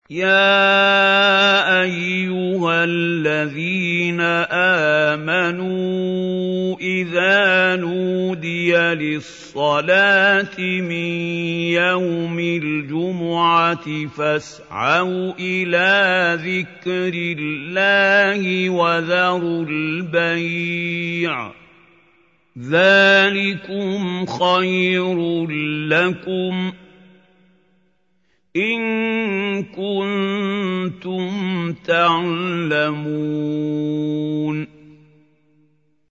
يَا أَيُّهَا الَّذِينَ آمَنُوا إِذَا نُودِيَ لِلصَّلَاةِ مِن يَوْمِ الْجُمُعَةِ فَاسْعَوْا إِلَىٰ ذِكْرِ اللَّهِ وَذَرُوا الْبَيْعَ ۚ ذَٰلِكُمْ خَيْرٌ لَّكُمْ إِن كُنتُمْ تَعْلَمُونَ